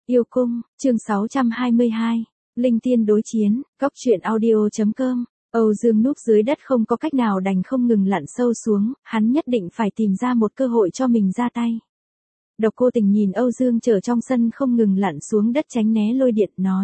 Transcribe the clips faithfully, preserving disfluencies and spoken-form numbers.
Yêu cung, chương sáu trăm hai mươi hai. Linh tiên đối chiến, góc truyện audio.com. Âu Dương núp dưới đất không có cách nào đành không ngừng lặn sâu xuống, hắn nhất định phải tìm ra một cơ hội cho mình ra tay. Độc Cô Tình nhìn Âu Dương trở trong sân không ngừng lặn xuống đất tránh né lôi điện, nói.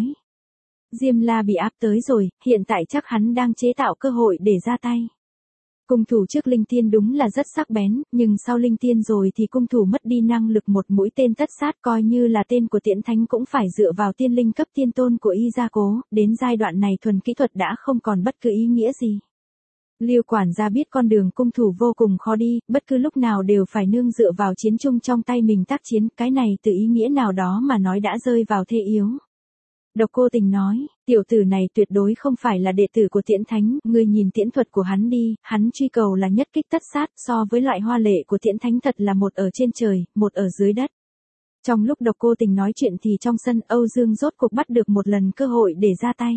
Diêm La bị áp tới rồi, hiện tại chắc hắn đang chế tạo cơ hội để ra tay. Cung thủ trước linh tiên đúng là rất sắc bén, nhưng sau linh tiên rồi thì cung thủ mất đi năng lực một mũi tên tất sát, coi như là tên của Tiễn Thánh cũng phải dựa vào tiên linh cấp tiên tôn của y gia cố, đến giai đoạn này thuần kỹ thuật đã không còn bất cứ ý nghĩa gì. Liêu quản gia biết con đường cung thủ vô cùng khó đi, bất cứ lúc nào đều phải nương dựa vào chiến chung trong tay mình tác chiến, cái này từ ý nghĩa nào đó mà nói đã rơi vào thế yếu. Độc Cô Tình nói, tiểu tử này tuyệt đối không phải là đệ tử của Tiễn Thánh, ngươi nhìn tiễn thuật của hắn đi, hắn truy cầu là nhất kích tất sát, so với loại hoa lệ của Tiễn Thánh thật là một ở trên trời, một ở dưới đất. Trong lúc Độc Cô Tình nói chuyện thì trong sân Âu Dương rốt cuộc bắt được một lần cơ hội để ra tay.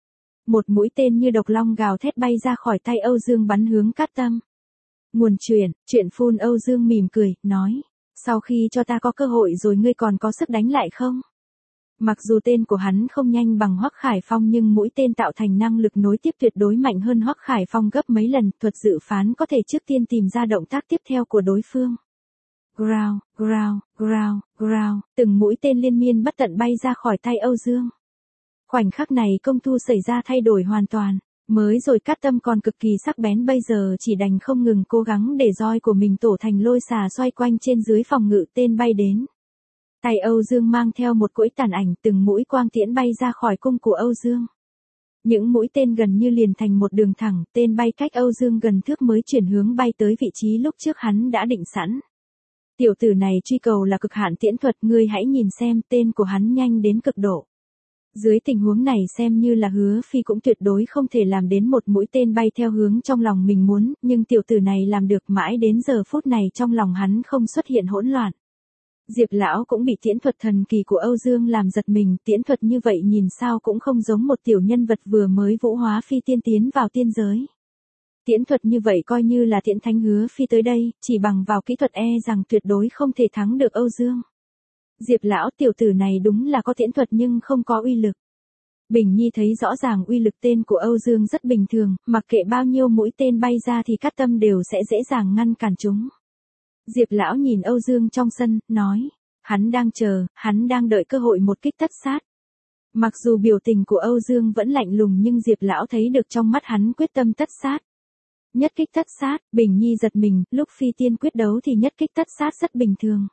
Một mũi tên như độc long gào thét bay ra khỏi tay Âu Dương bắn hướng Cát Tâm. Nguồn truyền, chuyện phun Âu Dương mỉm cười, nói, sau khi cho ta có cơ hội rồi ngươi còn có sức đánh lại không? Mặc dù tên của hắn không nhanh bằng Hoắc Khải Phong nhưng mũi tên tạo thành năng lực nối tiếp tuyệt đối mạnh hơn Hoắc Khải Phong gấp mấy lần, thuật dự phán có thể trước tiên tìm ra động tác tiếp theo của đối phương. Growl, growl, growl, growl, từng mũi tên liên miên bất tận bay ra khỏi tay Âu Dương. Khoảnh khắc này công thu xảy ra thay đổi hoàn toàn, mới rồi Cát Tâm còn cực kỳ sắc bén bây giờ chỉ đành không ngừng cố gắng để roi của mình tổ thành lôi xà xoay quanh trên dưới phòng ngự tên bay đến. Tay Âu Dương mang theo một cỗ tàn ảnh, từng mũi quang tiễn bay ra khỏi cung của Âu Dương. Những mũi tên gần như liền thành một đường thẳng, tên bay cách Âu Dương gần thước mới chuyển hướng bay tới vị trí lúc trước hắn đã định sẵn. Tiểu tử này truy cầu là cực hạn tiễn thuật, ngươi hãy nhìn xem, tên của hắn nhanh đến cực độ. Dưới tình huống này xem như là Hứa Phi cũng tuyệt đối không thể làm đến một mũi tên bay theo hướng trong lòng mình muốn, nhưng tiểu tử này làm được, mãi đến giờ phút này trong lòng hắn không xuất hiện hỗn loạn. Diệp lão cũng bị tiễn thuật thần kỳ của Âu Dương làm giật mình, tiễn thuật như vậy nhìn sao cũng không giống một tiểu nhân vật vừa mới vũ hóa phi tiên tiến vào tiên giới. Tiễn thuật như vậy coi như là Tiễn Thánh Hứa Phi tới đây, chỉ bằng vào kỹ thuật e rằng tuyệt đối không thể thắng được Âu Dương. Diệp lão tiểu tử này đúng là có tiễn thuật nhưng không có uy lực. Bình Nhi thấy rõ ràng uy lực tên của Âu Dương rất bình thường, mặc kệ bao nhiêu mũi tên bay ra thì Cát Tâm đều sẽ dễ dàng ngăn cản chúng. Diệp lão nhìn Âu Dương trong sân, nói, hắn đang chờ, hắn đang đợi cơ hội một kích tất sát. Mặc dù biểu tình của Âu Dương vẫn lạnh lùng nhưng Diệp lão thấy được trong mắt hắn quyết tâm tất sát. Nhất kích tất sát, Bình Nhi giật mình, lúc phi tiên quyết đấu thì nhất kích tất sát rất bình thường.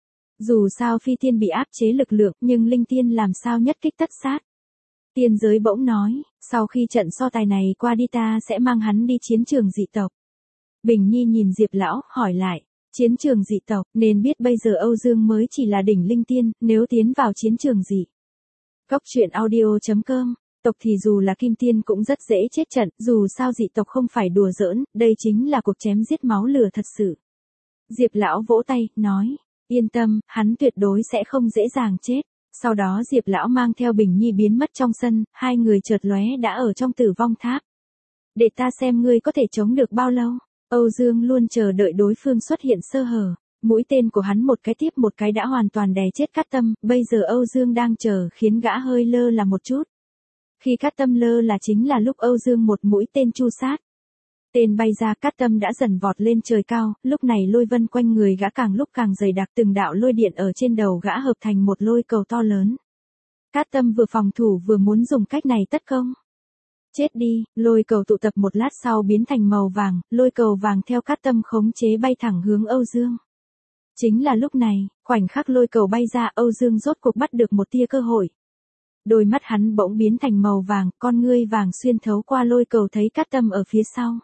Dù sao phi tiên bị áp chế lực lượng nhưng linh tiên làm sao nhất kích tất sát. Tiên giới bỗng nói, sau khi trận so tài này qua đi ta sẽ mang hắn đi chiến trường dị tộc. Bình Nhi nhìn Diệp lão, hỏi lại. Chiến trường dị tộc, nên biết bây giờ Âu Dương mới chỉ là đỉnh linh tiên, nếu tiến vào chiến trường dị. Góc truyện audio.com, tộc thì dù là kim tiên cũng rất dễ chết trận, dù sao dị tộc không phải đùa giỡn, đây chính là cuộc chém giết máu lửa thật sự. Diệp lão vỗ tay, nói, yên tâm, hắn tuyệt đối sẽ không dễ dàng chết. Sau đó Diệp lão mang theo Bình Nhi biến mất trong sân, hai người chợt lóe đã ở trong tử vong tháp. Để ta xem ngươi có thể chống được bao lâu. Âu Dương luôn chờ đợi đối phương xuất hiện sơ hở, mũi tên của hắn một cái tiếp một cái đã hoàn toàn đè chết Cát Tâm, bây giờ Âu Dương đang chờ khiến gã hơi lơ là một chút. Khi Cát Tâm lơ là chính là lúc Âu Dương một mũi tên chu sát. Tên bay ra, Cát Tâm đã dần vọt lên trời cao, lúc này lôi vân quanh người gã càng lúc càng dày đặc, từng đạo lôi điện ở trên đầu gã hợp thành một lôi cầu to lớn. Cát Tâm vừa phòng thủ vừa muốn dùng cách này tấn công. Chết đi, lôi cầu tụ tập một lát sau biến thành màu vàng, lôi cầu vàng theo Cát Tâm khống chế bay thẳng hướng Âu Dương. Chính là lúc này, khoảnh khắc lôi cầu bay ra, Âu Dương rốt cuộc bắt được một tia cơ hội. Đôi mắt hắn bỗng biến thành màu vàng, con ngươi vàng xuyên thấu qua lôi cầu thấy Cát Tâm ở phía sau.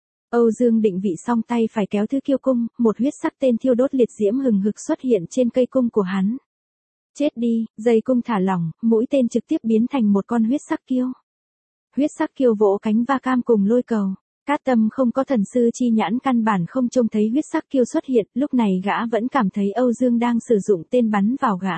Âu Dương định vị xong tay phải kéo thứ kiêu cung, một huyết sắc tên thiêu đốt liệt diễm hừng hực xuất hiện trên cây cung của hắn. Chết đi, dây cung thả lỏng, mũi tên trực tiếp biến thành một con huyết sắc kiêu. Huyết sắc kiêu vỗ cánh va cam cùng lôi cầu. Cát Tâm không có thần sư chi nhãn căn bản không trông thấy huyết sắc kiêu xuất hiện, lúc này gã vẫn cảm thấy Âu Dương đang sử dụng tên bắn vào gã.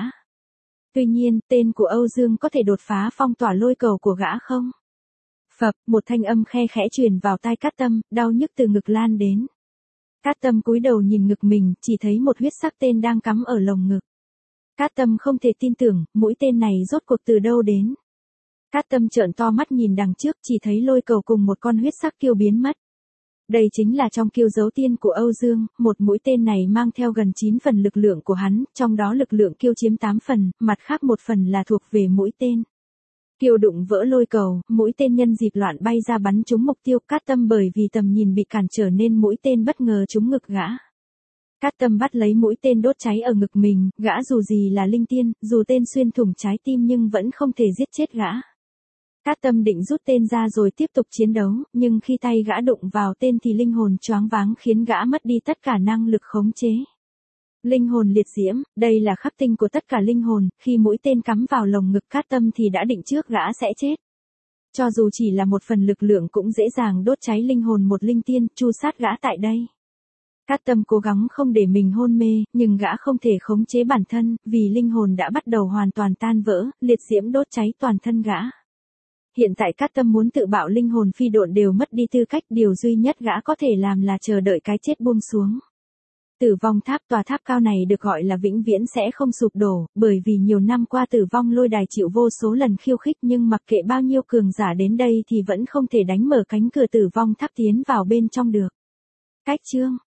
Tuy nhiên, tên của Âu Dương có thể đột phá phong tỏa lôi cầu của gã không? Phập, một thanh âm khe khẽ truyền vào tai Cát Tâm, đau nhức từ ngực lan đến. Cát Tâm cúi đầu nhìn ngực mình, chỉ thấy một huyết sắc tên đang cắm ở lồng ngực. Cát Tâm không thể tin tưởng, mũi tên này rốt cuộc từ đâu đến. Cát Tâm trợn to mắt nhìn đằng trước, chỉ thấy lôi cầu cùng một con huyết sắc kiêu biến mất. Đây chính là trong kiêu dấu tiên của Âu Dương, một mũi tên này mang theo gần chín phần lực lượng của hắn, trong đó lực lượng kiêu chiếm tám phần, mặt khác một phần là thuộc về mũi tên. Kiêu đụng vỡ lôi cầu, mũi tên nhân dịp loạn bay ra bắn trúng mục tiêu. Cát Tâm bởi vì tầm nhìn bị cản trở nên mũi tên bất ngờ trúng ngực gã. Cát Tâm bắt lấy mũi tên đốt cháy ở ngực mình, gã dù gì là linh tiên, dù tên xuyên thủng trái tim nhưng vẫn không thể giết chết gã. Cát Tâm định rút tên ra rồi tiếp tục chiến đấu, nhưng khi tay gã đụng vào tên thì linh hồn choáng váng khiến gã mất đi tất cả năng lực khống chế. Linh hồn liệt diễm, đây là khắc tinh của tất cả linh hồn, khi mũi tên cắm vào lồng ngực Cát Tâm thì đã định trước gã sẽ chết. Cho dù chỉ là một phần lực lượng cũng dễ dàng đốt cháy linh hồn một linh tiên, tru sát gã tại đây. Cát Tâm cố gắng không để mình hôn mê, nhưng gã không thể khống chế bản thân, vì linh hồn đã bắt đầu hoàn toàn tan vỡ, liệt diễm đốt cháy toàn thân gã. Hiện tại Cát Tâm muốn tự bạo linh hồn phi độn đều mất đi tư cách, điều duy nhất gã có thể làm là chờ đợi cái chết buông xuống. Tử vong tháp, tòa tháp cao này được gọi là vĩnh viễn sẽ không sụp đổ, bởi vì nhiều năm qua Tử vong lôi đài chịu vô số lần khiêu khích nhưng mặc kệ bao nhiêu cường giả đến đây thì vẫn không thể đánh mở cánh cửa tử vong tháp tiến vào bên trong được. Cách chương